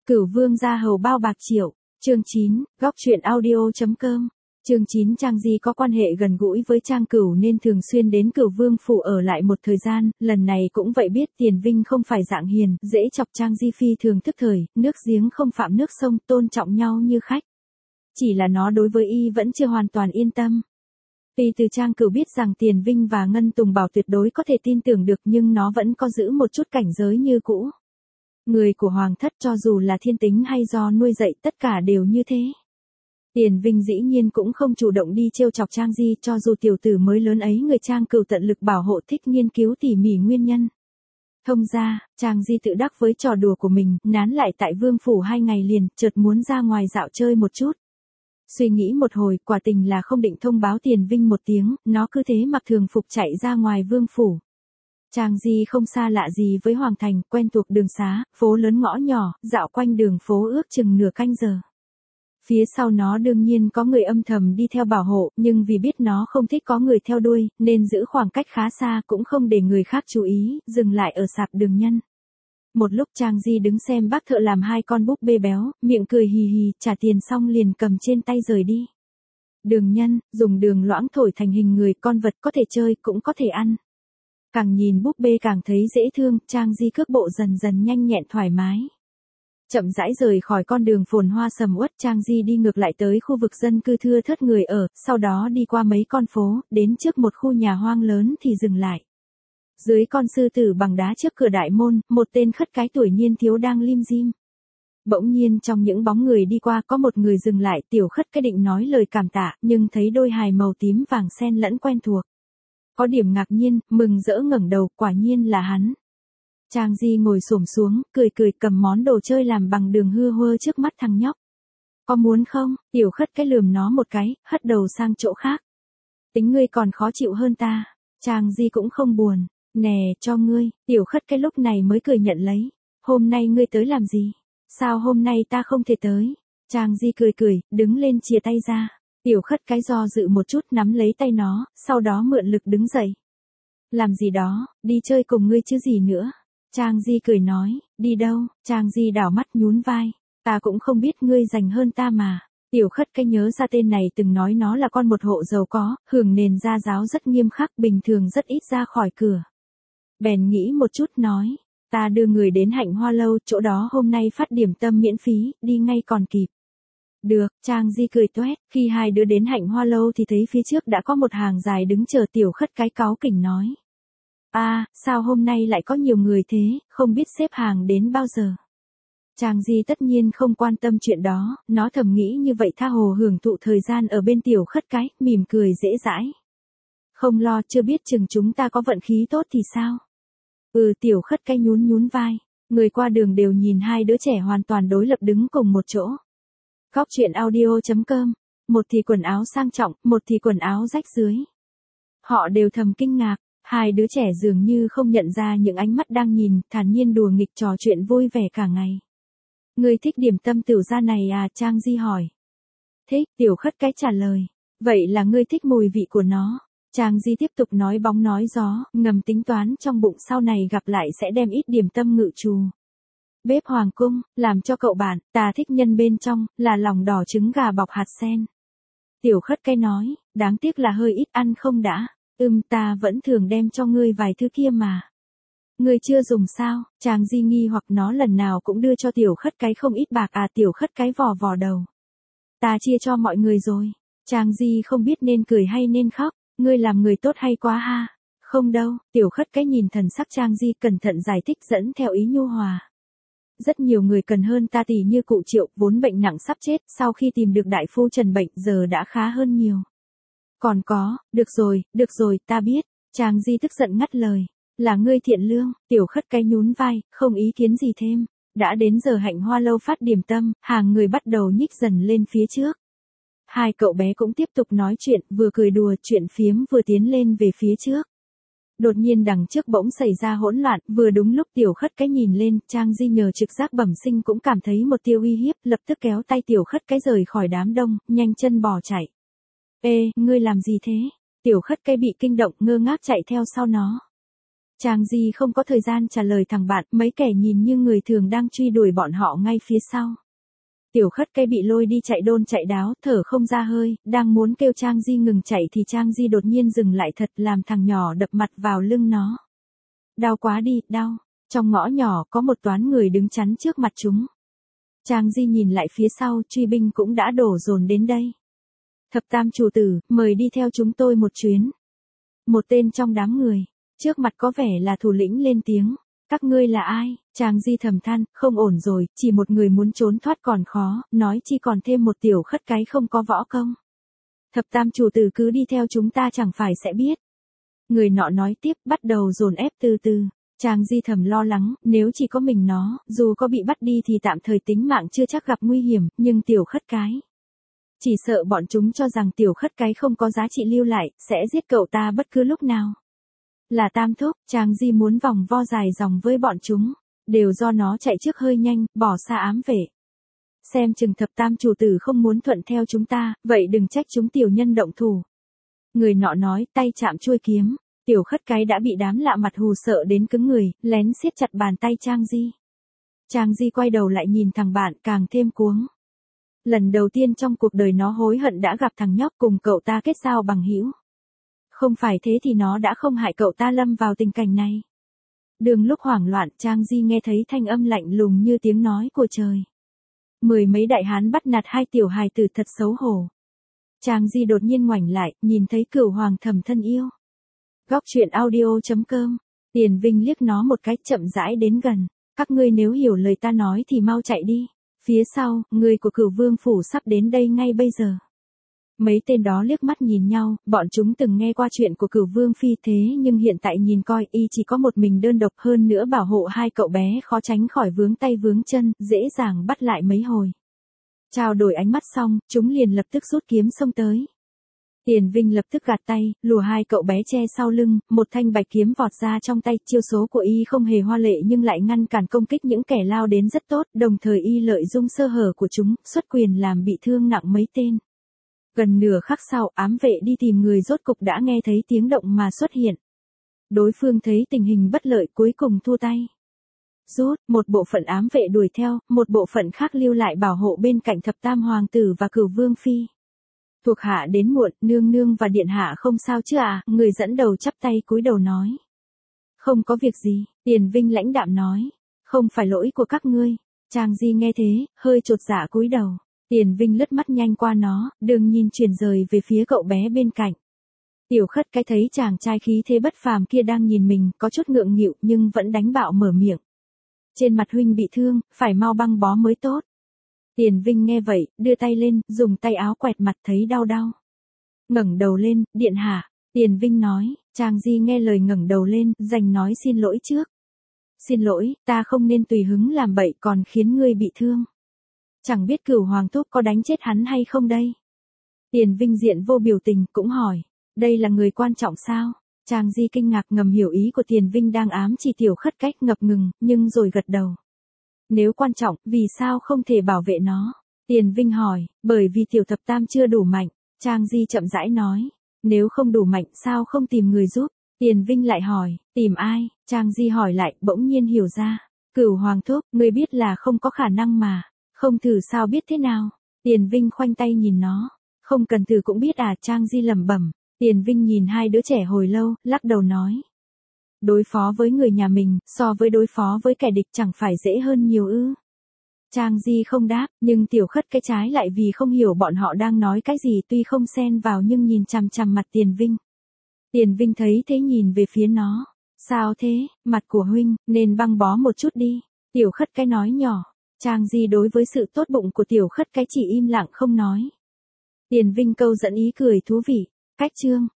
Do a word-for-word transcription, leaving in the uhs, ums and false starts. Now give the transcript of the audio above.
Cửu vương gia hầu bao bạc triệu, chương chín, góc truyện audio.com. Chương chín Trang Di có quan hệ gần gũi với Trang Cửu nên thường xuyên đến Cửu Vương phủ ở lại một thời gian, lần này cũng vậy biết Tiền Vinh không phải dạng hiền, dễ chọc. Trang Di phi thường thức thời, nước giếng không phạm nước sông, tôn trọng nhau như khách. Chỉ là nó đối với y vẫn chưa hoàn toàn yên tâm. Tuy từ Trang Cửu biết rằng Tiền Vinh và Ngân Tùng Bảo tuyệt đối có thể tin tưởng được nhưng nó vẫn có giữ một chút cảnh giới như cũ. Người của Hoàng thất cho dù là thiên tính hay do nuôi dạy tất cả đều như thế. Tiền Vinh dĩ nhiên cũng không chủ động đi trêu chọc Trang Di, cho dù tiểu tử mới lớn ấy người Trang Cửu tận lực bảo hộ, thích nghiên cứu tỉ mỉ nguyên nhân. Thông ra, Trang Di tự đắc với trò đùa của mình, nán lại tại Vương phủ hai ngày liền, chợt muốn ra ngoài dạo chơi một chút. Suy nghĩ một hồi, quả tình là không định thông báo Tiền Vinh một tiếng, nó cứ thế mặc thường phục chạy ra ngoài Vương phủ. Trang Di không xa lạ gì với Hoàng thành, quen thuộc đường xá, phố lớn ngõ nhỏ, dạo quanh đường phố ước chừng nửa canh giờ. Phía sau nó đương nhiên có người âm thầm đi theo bảo hộ, nhưng vì biết nó không thích có người theo đuôi, nên giữ khoảng cách khá xa, cũng không để người khác chú ý, dừng lại ở sạp Đường Nhân. Một lúc Trang Di đứng xem bác thợ làm hai con búp bê béo, miệng cười hì hì, trả tiền xong liền cầm trên tay rời đi. Đường Nhân, dùng đường loãng thổi thành hình người, con vật có thể chơi, cũng có thể ăn. Càng nhìn búp bê càng thấy dễ thương, Trang Di cước bộ dần dần nhanh nhẹn thoải mái. Chậm rãi rời khỏi con đường phồn hoa sầm uất, Trang Di đi ngược lại tới khu vực dân cư thưa thớt người ở, sau đó đi qua mấy con phố, đến trước một khu nhà hoang lớn thì dừng lại. Dưới con sư tử bằng đá trước cửa đại môn, một tên khất cái tuổi niên thiếu đang lim dim. Bỗng nhiên trong những bóng người đi qua có một người dừng lại, tiểu khất cái định nói lời cảm tạ, nhưng thấy đôi hài màu tím vàng xen lẫn quen thuộc. Có điểm ngạc nhiên, mừng rỡ ngẩng đầu, quả nhiên là hắn. Trang Di ngồi xổm xuống, cười cười cầm món đồ chơi làm bằng đường hưa hơ trước mắt thằng nhóc. Có muốn không? Tiểu khất cái lườm nó một cái, hất đầu sang chỗ khác. Tính ngươi còn khó chịu hơn ta. Trang Di cũng không buồn. Nè, cho ngươi. Tiểu khất cái lúc này mới cười nhận lấy. Hôm nay ngươi tới làm gì? Sao hôm nay ta không thể tới? Trang Di cười cười, đứng lên chìa tay ra. Tiểu khất cái do dự một chút nắm lấy tay nó, sau đó mượn lực đứng dậy. Làm gì đó, đi chơi cùng ngươi chứ gì nữa. Trang Di cười nói, đi đâu? Trang Di đảo mắt nhún vai. Ta cũng không biết, ngươi dành hơn ta mà. Tiểu khất cái nhớ ra tên này từng nói nó là con một hộ giàu có, hưởng nền gia giáo rất nghiêm khắc, bình thường rất ít ra khỏi cửa. Bèn nghĩ một chút nói, ta đưa người đến Hạnh Hoa lâu, chỗ đó hôm nay phát điểm tâm miễn phí, đi ngay còn kịp. Được, Trang Di cười toét, khi hai đứa đến Hạnh Hoa lâu thì thấy phía trước đã có một hàng dài đứng chờ. Tiểu khất cái cáu kỉnh nói. À, sao hôm nay lại có nhiều người thế, không biết xếp hàng đến bao giờ. Trang Di tất nhiên không quan tâm chuyện đó, nó thầm nghĩ như vậy tha hồ hưởng thụ thời gian ở bên tiểu khất cái, mỉm cười dễ dãi. Không lo, chưa biết chừng chúng ta có vận khí tốt thì sao. Ừ, tiểu khất cái nhún nhún vai, người qua đường đều nhìn hai đứa trẻ hoàn toàn đối lập đứng cùng một chỗ. Góc truyện audio.com, một thì quần áo sang trọng, một thì quần áo rách dưới. Họ đều thầm kinh ngạc. Hai đứa trẻ dường như không nhận ra những ánh mắt đang nhìn, thản nhiên đùa nghịch trò chuyện vui vẻ cả ngày. Ngươi thích điểm tâm tiểu gia này à? Trang Di hỏi. Thích, tiểu khất cái trả lời. Vậy là ngươi thích mùi vị của nó. Trang Di tiếp tục nói bóng nói gió, ngầm tính toán trong bụng sau này gặp lại sẽ đem ít điểm tâm ngự trù. Bếp hoàng cung, làm cho cậu bạn, ta thích nhân bên trong, là lòng đỏ trứng gà bọc hạt sen. Tiểu khất cái nói, đáng tiếc là hơi ít ăn không đã. Ừm, ta vẫn thường đem cho ngươi vài thứ kia mà. Ngươi chưa dùng sao? Trang Di nghi hoặc nó lần nào cũng đưa cho tiểu khất cái không ít bạc à? Tiểu khất cái vò vò đầu. Ta chia cho mọi người rồi. Trang Di không biết nên cười hay nên khóc. Ngươi làm người tốt hay quá ha. Không đâu, tiểu khất cái nhìn thần sắc Trang Di cẩn thận giải thích dẫn theo ý nhu hòa. Rất nhiều người cần hơn ta, tỷ như cụ Triệu, vốn bệnh nặng sắp chết, sau khi tìm được đại phu trần bệnh giờ đã khá hơn nhiều. Còn có, được rồi, được rồi, ta biết. Trang Di tức giận ngắt lời. Là ngươi thiện lương. Tiểu khất cái nhún vai, không ý kiến gì thêm. Đã đến giờ Hạnh Hoa lâu phát điểm tâm, hàng người bắt đầu nhích dần lên phía trước. Hai cậu bé cũng tiếp tục nói chuyện, vừa cười đùa, chuyện phiếm vừa tiến lên về phía trước. Đột nhiên đằng trước bỗng xảy ra hỗn loạn, vừa đúng lúc tiểu khất cái nhìn lên, Trang Di nhờ trực giác bẩm sinh cũng cảm thấy một tia uy hiếp, lập tức kéo tay tiểu khất cái rời khỏi đám đông, nhanh chân bỏ chạy. Ê, ngươi làm gì thế? Tiểu khất cái bị kinh động ngơ ngác chạy theo sau nó. Trang Di không có thời gian trả lời thằng bạn, mấy kẻ nhìn như người thường đang truy đuổi bọn họ ngay phía sau. Tiểu Khất Cái bị lôi đi chạy đôn chạy đáo, thở không ra hơi, đang muốn kêu Trang Di ngừng chạy thì Trang Di đột nhiên dừng lại thật, làm thằng nhỏ đập mặt vào lưng nó. Đau quá đi, đau. Trong ngõ nhỏ có một toán người đứng chắn trước mặt chúng. Trang Di nhìn lại phía sau, truy binh cũng đã đổ dồn đến đây. Thập Tam chủ tử, mời đi theo chúng tôi một chuyến. Một tên trong đám người, trước mặt có vẻ là thủ lĩnh lên tiếng. Các ngươi là ai? Trang Di thầm than, không ổn rồi, chỉ một người muốn trốn thoát còn khó, nói chi còn thêm một Tiểu Khất Cái không có võ công. Thập Tam chủ tử cứ đi theo chúng ta chẳng phải sẽ biết. Người nọ nói tiếp, bắt đầu dồn ép từ từ. Trang Di thầm lo lắng, nếu chỉ có mình nó, dù có bị bắt đi thì tạm thời tính mạng chưa chắc gặp nguy hiểm, nhưng Tiểu Khất Cái. Chỉ sợ bọn chúng cho rằng Tiểu Khất Cái không có giá trị lưu lại, sẽ giết cậu ta bất cứ lúc nào. Là Tam thúc, Trang Di muốn vòng vo dài dòng với bọn chúng, đều do nó chạy trước hơi nhanh, bỏ xa ám vệ. Xem chừng Thập Tam chủ tử không muốn thuận theo chúng ta, vậy đừng trách chúng tiểu nhân động thủ. Người nọ nói, tay chạm chuôi kiếm. Tiểu Khất Cái đã bị đám lạ mặt hù sợ đến cứng người, lén siết chặt bàn tay Trang Di. Trang Di quay đầu lại nhìn thằng bạn, càng thêm cuống. Lần đầu tiên trong cuộc đời nó hối hận đã gặp thằng nhóc, cùng cậu ta kết giao bằng hữu. Không phải thế thì nó đã không hại cậu ta lâm vào tình cảnh này. Đường lúc hoảng loạn, Trang Di nghe thấy thanh âm lạnh lùng như tiếng nói của trời. Mười mấy đại hán bắt nạt hai tiểu hài tử thật xấu hổ. Trang Di đột nhiên ngoảnh lại, nhìn thấy Cửu Hoàng thầm thân yêu. Góc truyện audio chấm com. Tiền Vinh liếc nó một cái, chậm rãi đến gần. Các ngươi nếu hiểu lời ta nói thì mau chạy đi. Phía sau, người của Cửu Vương phủ sắp đến đây ngay bây giờ. Mấy tên đó liếc mắt nhìn nhau, bọn chúng từng nghe qua chuyện của Cửu Vương phi thế nhưng hiện tại nhìn coi y chỉ có một mình đơn độc, hơn nữa bảo hộ hai cậu bé khó tránh khỏi vướng tay vướng chân, dễ dàng bắt lại mấy hồi. Trao đổi ánh mắt xong, chúng liền lập tức rút kiếm xông tới. Tiền Vinh lập tức gạt tay, lùa hai cậu bé che sau lưng, một thanh bạch kiếm vọt ra trong tay, chiêu số của y không hề hoa lệ nhưng lại ngăn cản công kích những kẻ lao đến rất tốt, đồng thời y lợi dụng sơ hở của chúng, xuất quyền làm bị thương nặng mấy tên. Gần nửa khắc sau, ám vệ đi tìm người rốt cục đã nghe thấy tiếng động mà xuất hiện. Đối phương thấy tình hình bất lợi cuối cùng thua tay. Rút, một bộ phận ám vệ đuổi theo, một bộ phận khác lưu lại bảo hộ bên cạnh Thập Tam hoàng tử và Cửu Vương phi. Thuộc hạ đến muộn, nương nương và điện hạ không sao chứ à, người dẫn đầu chắp tay cúi đầu nói. Không có việc gì, Tiền Vinh lãnh đạm nói. Không phải lỗi của các ngươi. Trang Di nghe thế, hơi chột dạ cúi đầu. Tiền Vinh lướt mắt nhanh qua nó, đừng nhìn chuyển rời về phía cậu bé bên cạnh. Tiểu Khất Cái thấy chàng trai khí thế bất phàm kia đang nhìn mình, có chút ngượng nghịu nhưng vẫn đánh bạo mở miệng. Trên mặt huynh bị thương, phải mau băng bó mới tốt. Tiền Vinh nghe vậy, đưa tay lên, dùng tay áo quẹt mặt thấy đau đau. Ngẩng đầu lên, điện hạ, Tiền Vinh nói. Trang Di nghe lời ngẩng đầu lên, dành nói xin lỗi trước. Xin lỗi, ta không nên tùy hứng làm bậy còn khiến ngươi bị thương. Chẳng biết Cửu Hoàng thúc có đánh chết hắn hay không đây? Tiền Vinh diện vô biểu tình, cũng hỏi. Đây là người quan trọng sao? Trang Di kinh ngạc ngầm hiểu ý của Tiền Vinh đang ám chỉ Tiểu Khất Cách, ngập ngừng, nhưng rồi gật đầu. Nếu quan trọng, vì sao không thể bảo vệ nó? Tiền Vinh hỏi, bởi vì Tiểu Thập Tam chưa đủ mạnh. Trang Di chậm rãi nói. Nếu không đủ mạnh sao không tìm người giúp? Tiền Vinh lại hỏi, tìm ai? Trang Di hỏi lại, bỗng nhiên hiểu ra. Cửu Hoàng thúc, ngươi biết là không có khả năng mà. Không thử sao biết thế nào? Tiền Vinh khoanh tay nhìn nó. Không cần thử cũng biết à, Trang Di lẩm bẩm. Tiền Vinh nhìn hai đứa trẻ hồi lâu, lắc đầu nói. Đối phó với người nhà mình, so với đối phó với kẻ địch chẳng phải dễ hơn nhiều ư. Trang Di không đáp, nhưng Tiểu Khất Cái trái lại vì không hiểu bọn họ đang nói cái gì, tuy không xen vào nhưng nhìn chằm chằm mặt Tiền Vinh. Tiền Vinh thấy thế nhìn về phía nó. Sao thế, mặt của huynh, nên băng bó một chút đi. Tiểu Khất Cái nói nhỏ. Trang Di đối với sự tốt bụng của Tiểu Khất Cái chỉ im lặng không nói. Tiền Vinh câu dẫn ý cười thú vị. Cách chương.